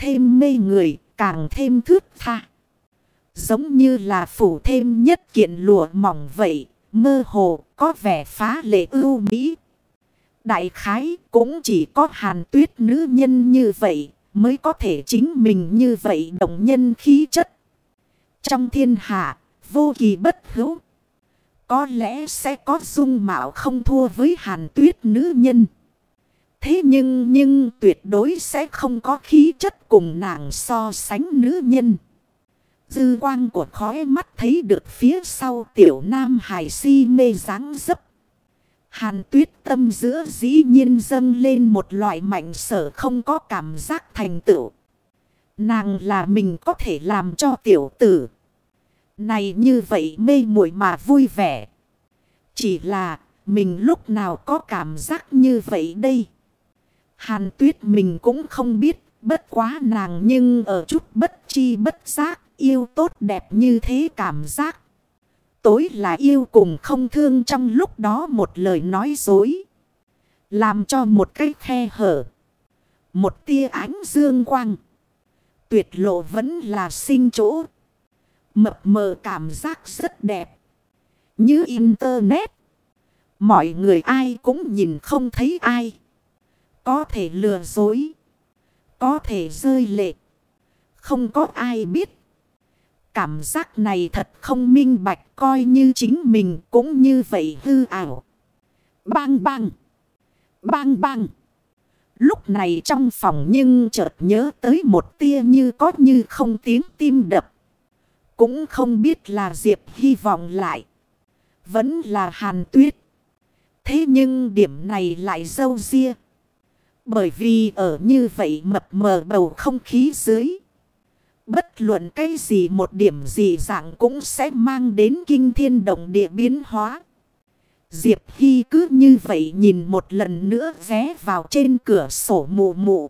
thêm mê người, càng thêm thướt tha. Giống như là phủ thêm nhất kiện lụa mỏng vậy, mơ hồ, có vẻ phá lệ ưu mỹ. Đại khái cũng chỉ có Hàn Tuyết nữ nhân như vậy, mới có thể chính mình như vậy động nhân khí chất. Trong thiên hạ, vô kỳ bất hữu. Có lẽ sẽ có dung mạo không thua với Hàn Tuyết nữ nhân. Thế nhưng tuyệt đối sẽ không có khí chất cùng nàng so sánh nữ nhân. Dư quang của khói mắt thấy được phía sau tiểu nam hài si mê dáng dấp. Hàn Tuyết tâm giữa dĩ nhiên dâng lên một loại mạnh sở không có cảm giác thành tựu. Nàng là mình có thể làm cho tiểu tử này như vậy mê muội mà vui vẻ. Chỉ là mình lúc nào có cảm giác như vậy đây. Hàn Tuyết mình cũng không biết, bất quá nàng nhưng ở chút bất chi bất giác, yêu tốt đẹp như thế cảm giác. Tối là yêu cùng không thương trong lúc đó một lời nói dối. Làm cho một cái khe hở. Một tia ánh dương quang. Tuyệt lộ vẫn là sinh chỗ. Mập mờ cảm giác rất đẹp. Như internet. Mọi người ai cũng nhìn không thấy ai. Có thể lừa dối. Có thể rơi lệ. Không có ai biết. Cảm giác này thật không minh bạch, coi như chính mình cũng như vậy hư ảo. Bang bang. Bang bang. Lúc này trong phòng nhưng chợt nhớ tới một tia như có như không tiếng tim đập. Cũng không biết là Diệp hy vọng lại. Vẫn là Hàn Tuyết. Thế nhưng điểm này lại râu ria. Bởi vì ở như vậy mập mờ bầu không khí dưới. Bất luận cái gì một điểm gì dạng cũng sẽ mang đến kinh thiên động địa biến hóa. Diệp Hy cứ như vậy nhìn một lần nữa ghé vào trên cửa sổ mụ mụ.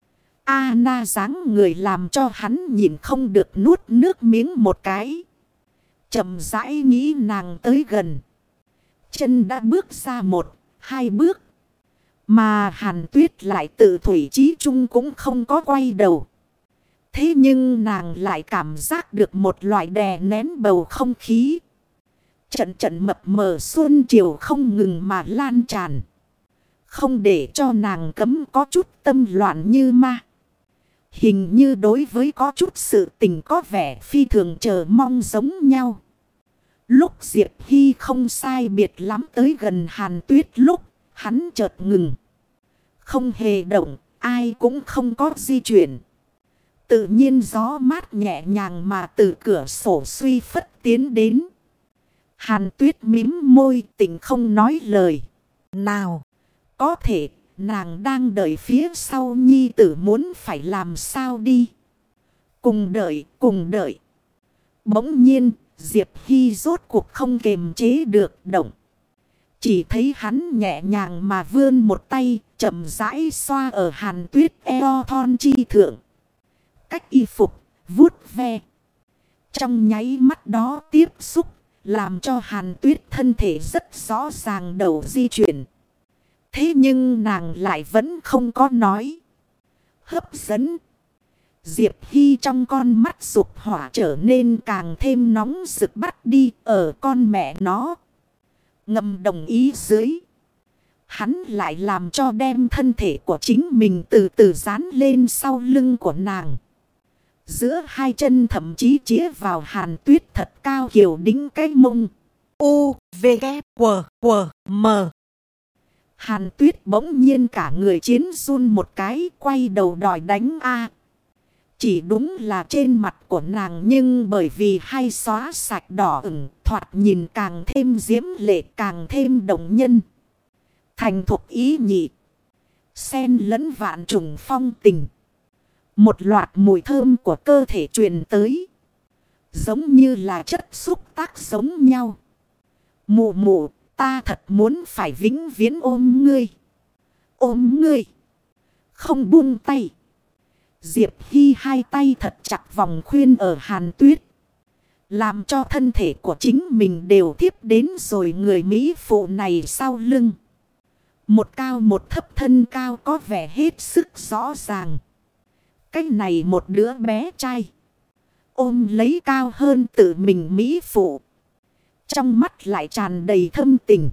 Na dáng người làm cho hắn nhìn không được nuốt nước miếng một cái. Chậm rãi nghĩ nàng tới gần. Chân đã bước ra 1-2 bước. Mà Hàn Tuyết lại tự thủy chí chung cũng không có quay đầu. Thế nhưng nàng lại cảm giác được một loại đè nén bầu không khí. Trận trận mập mờ xuân chiều không ngừng mà lan tràn. Không để cho nàng cấm có chút tâm loạn như ma. Hình như đối với có chút sự tình có vẻ phi thường chờ mong giống nhau. Lúc Diệp Hy không sai biệt lắm tới gần Hàn Tuyết lúc hắn chợt ngừng. Không hề động, ai cũng không có di chuyển. Tự nhiên gió mát nhẹ nhàng mà từ cửa sổ suy phất tiến đến. Hàn Tuyết mím môi tỉnh không nói lời. Nào, có thể nàng đang đợi phía sau nhi tử muốn phải làm sao đi. Cùng đợi, cùng đợi. Bỗng nhiên, Diệp Hy rốt cuộc không kềm chế được động. Chỉ thấy hắn nhẹ nhàng mà vươn một tay, chậm rãi xoa ở Hàn Tuyết eo thon chi thượng. Cách y phục, vuốt ve. Trong nháy mắt đó tiếp xúc, làm cho Hàn Tuyết thân thể rất rõ ràng đầu di chuyển. Thế nhưng nàng lại vẫn không có nói. Hấp dẫn. Diệp Hy trong con mắt dục hỏa trở nên càng thêm nóng rực bắt đi ở con mẹ nó. Ngầm đồng ý dưới. Hắn lại làm cho đem thân thể của chính mình từ từ dán lên sau lưng của nàng. Giữa hai chân thậm chí chĩa vào Hàn Tuyết thật cao kiểu đính cái mông. U, V, K, W, W, M. Hàn Tuyết bỗng nhiên cả người chiến run một cái quay đầu đòi đánh A. Chỉ đúng là trên mặt của nàng nhưng bởi vì hay xóa sạch đỏ ửng thoạt nhìn càng thêm diễm lệ càng thêm động nhân. Thành thục ý nhị. Xen lẫn vạn trùng phong tình. Một loạt mùi thơm của cơ thể truyền tới. Giống như là chất xúc tác giống nhau. Mụ mụ, ta thật muốn phải vĩnh viễn ôm ngươi. Ôm ngươi. Không buông tay. Diệp Hy hai tay thật chặt vòng khuyên ở Hàn Tuyết. Làm cho thân thể của chính mình đều tiếp đến rồi người Mỹ phụ này sau lưng. Một cao một thấp thân cao có vẻ hết sức rõ ràng. Cái này một đứa bé trai. Ôm lấy cao hơn tự mình mỹ phụ. Trong mắt lại tràn đầy thâm tình.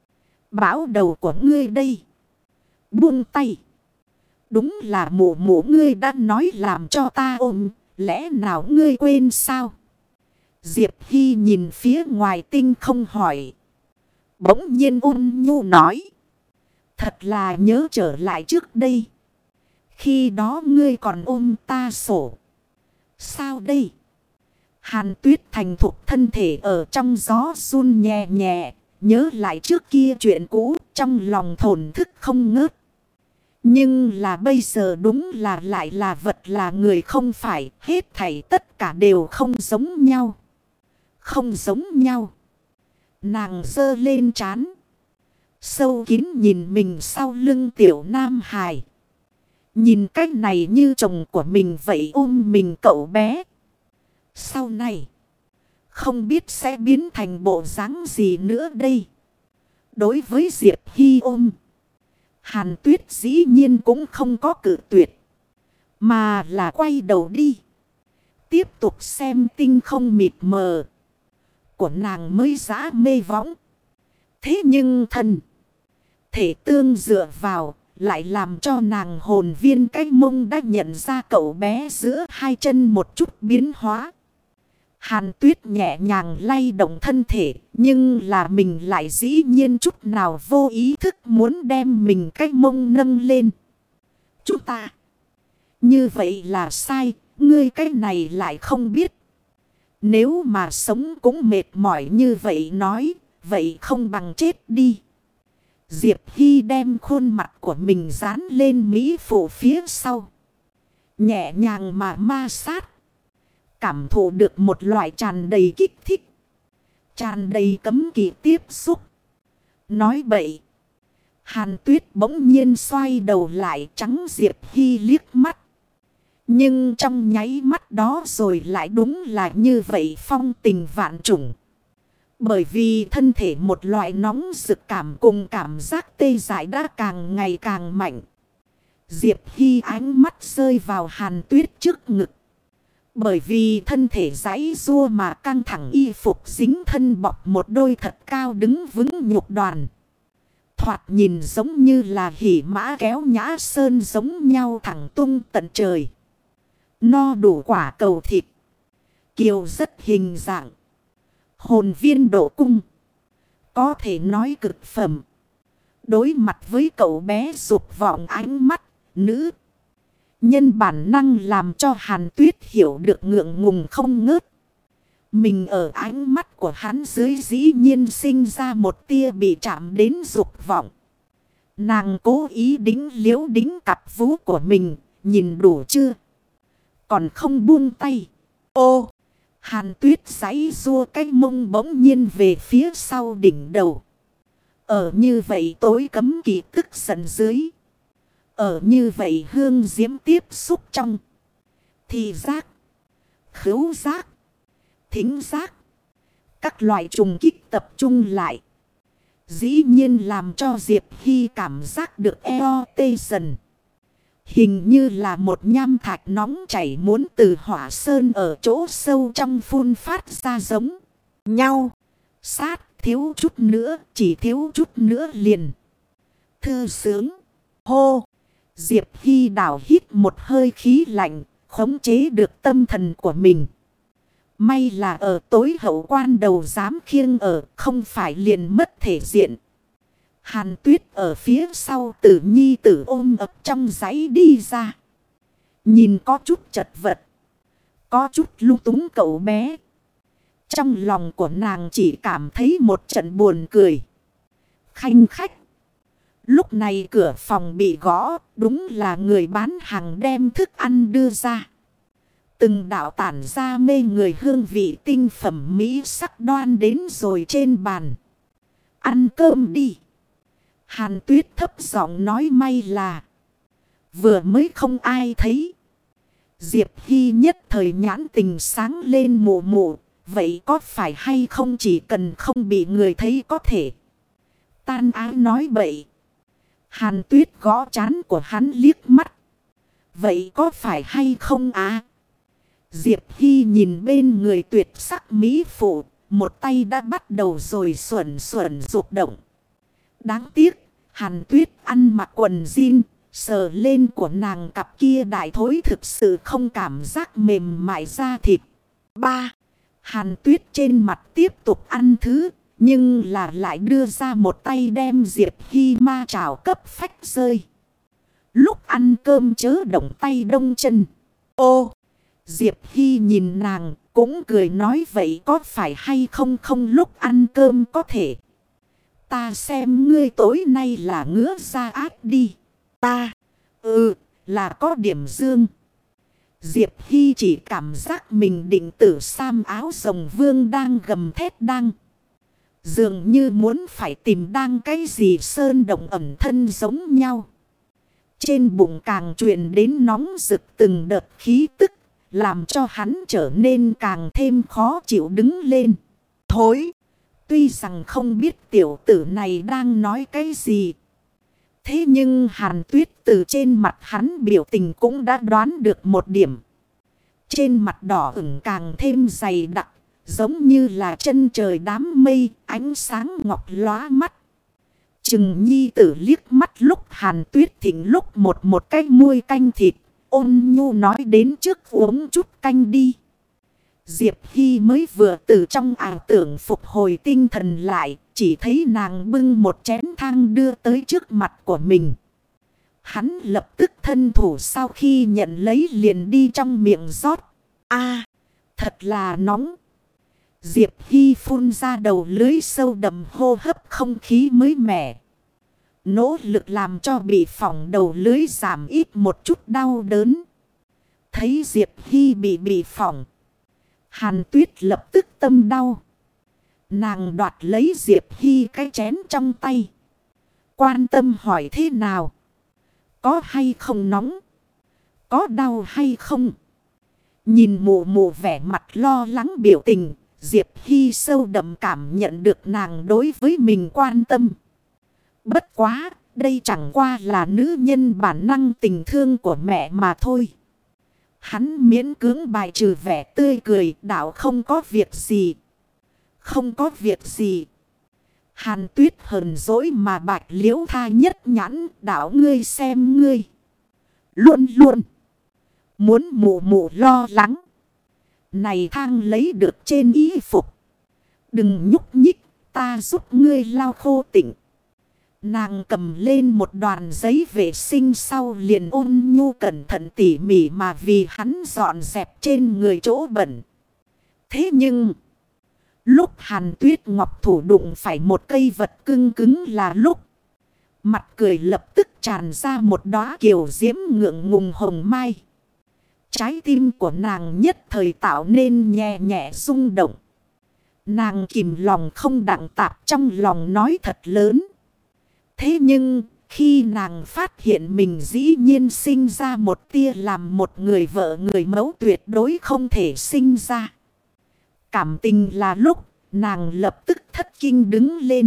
Bảo đầu của ngươi đây. Buông tay. Đúng là mụ mụ ngươi đã nói làm cho ta ôm. Lẽ nào ngươi quên sao? Diệp Hy nhìn phía ngoài tinh không hỏi. Bỗng nhiên ôn nhu nói. Thật là nhớ trở lại trước đây. Khi đó ngươi còn ôm ta sổ. Sao đây? Hàn Tuyết thành thục thân thể ở trong gió run nhẹ nhẹ. Nhớ lại trước kia chuyện cũ trong lòng thổn thức không ngớt. Nhưng là bây giờ đúng là lại là vật là người không phải. Hết thảy tất cả đều không giống nhau. Không giống nhau. Nàng giơ lên trán. Sâu kín nhìn mình sau lưng tiểu nam hài. Nhìn cách này như chồng của mình vậy ôm mình cậu bé. Sau này. Không biết sẽ biến thành bộ dáng gì nữa đây. Đối với Diệp Hy ôm. Hàn Tuyết dĩ nhiên cũng không có cự tuyệt. Mà là quay đầu đi. Tiếp tục xem tinh không mịt mờ. Của nàng mới dã mê võng. Thế nhưng thân. Thể tương dựa vào. Lại làm cho nàng hồn viên cái mông đã nhận ra cậu bé giữa hai chân một chút biến hóa. Hàn Tuyết nhẹ nhàng lay động thân thể. Nhưng là mình lại dĩ nhiên chút nào vô ý thức muốn đem mình cái mông nâng lên. Chúng ta. Như vậy là sai. Ngươi cái này lại không biết. Nếu mà sống cũng mệt mỏi như vậy nói. Vậy không bằng chết đi. Diệp Hy đem khuôn mặt của mình dán lên mỹ phụ phía sau. Nhẹ nhàng mà ma sát. Cảm thụ được một loại tràn đầy kích thích. Tràn đầy cấm kỵ tiếp xúc. Nói bậy. Hàn Tuyết bỗng nhiên xoay đầu lại trắng Diệp Hy liếc mắt. Nhưng trong nháy mắt đó rồi lại đúng là như vậy phong tình vạn trùng. Bởi vì thân thể một loại nóng rực cảm cùng cảm giác tê dại đã càng ngày càng mạnh. Diệp Hy ánh mắt rơi vào Hàn Tuyết trước ngực. Bởi vì thân thể giãy giụa mà căng thẳng y phục dính thân bọc một đôi thật cao đứng vững nhục đoàn. Thoạt nhìn giống như là hỉ mã kéo nhã sơn giống nhau thẳng tung tận trời. No đủ quả cầu thịt. Kiều rất hình dạng. Hồn viên độ cung. Có thể nói cực phẩm. Đối mặt với cậu bé dục vọng ánh mắt, nữ. Nhân bản năng làm cho Hàn Tuyết hiểu được ngượng ngùng không ngớt. Mình ở ánh mắt của hắn dưới dĩ nhiên sinh ra một tia bị chạm đến dục vọng. Nàng cố ý đính cặp vú của mình, nhìn đủ chưa? Còn không buông tay. Ô! Hàn Tuyết giãy giụa cái mông bỗng nhiên về phía sau đỉnh đầu. Ở như vậy tối cấm kỵ tức giận dưới. Ở như vậy hương diễm tiếp xúc trong. Thị giác. Khứu giác. Thính giác. Các loại trùng kích tập trung lại. Dĩ nhiên làm cho Diệp Hy cảm giác được eo tê dần. Hình như là một nham thạch nóng chảy muốn từ hỏa sơn ở chỗ sâu trong phun phát ra giống nhau. Sát thiếu chút nữa, chỉ thiếu chút nữa liền. Thư sướng. Hô. Diệp Hy đảo hít một hơi khí lạnh, khống chế được tâm thần của mình. May là ở tối hậu quan đầu dám khiêng ở, không phải liền mất thể diện. Hàn Tuyết ở phía sau Tử Nhi tử ôm ập trong giấy đi ra. Nhìn có chút chật vật. Có chút lung túng cậu bé. Trong lòng của nàng chỉ cảm thấy một trận buồn cười. Khanh khách. Lúc này cửa phòng bị gõ. Đúng là người bán hàng đem thức ăn đưa ra. Từng đạo tản ra mê người hương vị tinh phẩm mỹ sắc đoan đến rồi trên bàn. Ăn cơm đi. Hàn Tuyết thấp giọng nói may là. Vừa mới không ai thấy. Diệp Hy nhất thời nhãn tình sáng lên mụ mụ. Vậy có phải hay không chỉ cần không bị người thấy có thể. Tan ái nói bậy. Hàn Tuyết gõ trán của hắn liếc mắt. Vậy có phải hay không à? Diệp Hy nhìn bên người tuyệt sắc mỹ phụ. Một tay đã bắt đầu rồi xuẩn xuẩn rục động. Đáng tiếc, Hàn Tuyết ăn mặc quần jean, sờ lên của nàng cặp kia đại thối thực sự không cảm giác mềm mại da thịt. 3. Hàn Tuyết trên mặt tiếp tục ăn thứ, nhưng là lại đưa ra một tay đem Diệp Hy ma trảo cấp phách rơi. Lúc ăn cơm chớ động tay đông chân. Ô! Diệp Hy nhìn nàng, cũng cười nói vậy có phải hay không không lúc ăn cơm có thể. Ta xem ngươi tối nay là ngứa ra ác đi. Ta, là có điểm dương. Diệp Hy chỉ cảm giác mình định tử sam áo rồng vương đang gầm thét đang. Dường như muốn phải tìm đang cái gì sơn động ẩm thân giống nhau. Trên bụng càng truyền đến nóng rực từng đợt khí tức. Làm cho hắn trở nên càng thêm khó chịu đứng lên. Thối! Tuy rằng không biết tiểu tử này đang nói cái gì. Thế nhưng Hàn Tuyết từ trên mặt hắn biểu tình cũng đã đoán được một điểm. Trên mặt đỏ ửng càng thêm dày đặc. Giống như là chân trời đám mây, ánh sáng ngọc lóa mắt. Chừng nhi tử liếc mắt lúc Hàn Tuyết thỉnh lúc một cái muôi canh thịt. Ôn nhu nói đến trước uống chút canh đi. Diệp Hy mới vừa từ trong ảo tưởng phục hồi tinh thần lại. Chỉ thấy nàng bưng một chén thang đưa tới trước mặt của mình. Hắn lập tức thân thủ sau khi nhận lấy liền đi trong miệng rót. Thật là nóng. Diệp Hy phun ra đầu lưới sâu đậm hô hấp không khí mới mẻ. Nỗ lực làm cho bị phỏng đầu lưới giảm ít một chút đau đớn. Thấy Diệp Hy bị phỏng. Hàn Tuyết lập tức tâm đau. Nàng đoạt lấy Diệp Hy cái chén trong tay. Quan tâm hỏi thế nào? Có hay không nóng? Có đau hay không? Nhìn mụ mụ vẻ mặt lo lắng biểu tình. Diệp Hy sâu đậm cảm nhận được nàng đối với mình quan tâm. Bất quá, đây chẳng qua là nữ nhân bản năng tình thương của mẹ mà thôi. Hắn miễn cưỡng bài trừ vẻ tươi cười, đạo không có việc gì. Không có việc gì. Hàn Tuyết hờn dỗi mà Bạch Liễu tha nhất nhãn, đạo ngươi xem ngươi. Luôn luôn. Muốn mụ mụ lo lắng. Này thang lấy được trên y phục. Đừng nhúc nhích, ta giúp ngươi lau khô tịnh. Nàng cầm lên một đoàn giấy vệ sinh sau liền ôn nhu cẩn thận tỉ mỉ mà vì hắn dọn dẹp trên người chỗ bẩn. Thế nhưng, lúc Hàn Tuyết Ngọc thủ đụng phải một cây vật cứng cứng là lúc mặt cười lập tức tràn ra một đóa kiều diễm ngượng ngùng hồng mai. Trái tim của nàng nhất thời tạo nên nhẹ nhẹ rung động. Nàng kìm lòng không đặng tạp trong lòng nói thật lớn. Thế nhưng, khi nàng phát hiện mình dĩ nhiên sinh ra một tia làm một người vợ người mẫu tuyệt đối không thể sinh ra. Cảm tình là lúc, nàng lập tức thất kinh đứng lên.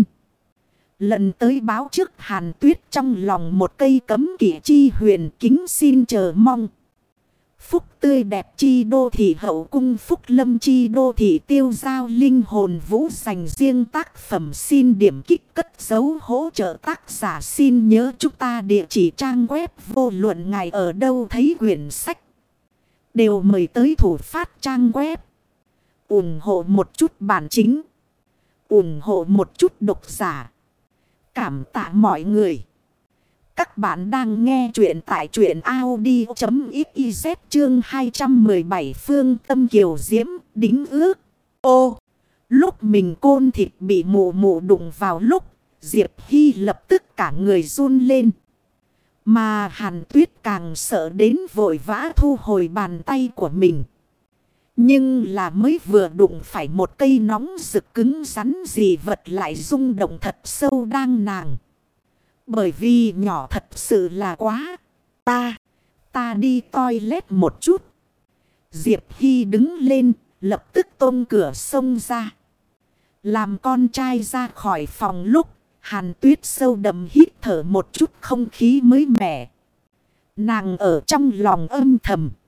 Lần tới báo trước Hàn Tuyết trong lòng một cây cấm kỵ chi huyền kính xin chờ mong. Phúc tươi đẹp chi đô thị hậu cung phúc lâm chi đô thị tiêu giao linh hồn vũ dành riêng tác phẩm xin điểm kích cất dấu hỗ trợ tác giả xin nhớ chúng ta địa chỉ trang web vô luận ngài ở đâu thấy quyển sách. Đều mời tới thủ phát trang web. Ủng hộ một chút bản chính. Ủng hộ một chút độc giả. Cảm tạ mọi người. Các bạn đang nghe chuyện tại truyện audio.xyz chương 217 Phương Tâm Kiều Diễm đính ước. Ô! Lúc mình côn thịt bị mụ mụ đụng vào lúc, Diệp Hy lập tức cả người run lên. Mà Hàn Tuyết càng sợ đến vội vã thu hồi bàn tay của mình. Nhưng là mới vừa đụng phải một cây nóng rực cứng rắn gì vật lại rung động thật sâu đang nàng. Bởi vì nhỏ thật sự là quá. Ta đi toilet một chút. Diệp Hy đứng lên, lập tức tôn cửa xông ra. Làm con trai ra khỏi phòng lúc, Hàn Tuyết sâu đậm hít thở một chút không khí mới mẻ. Nàng ở trong lòng âm thầm.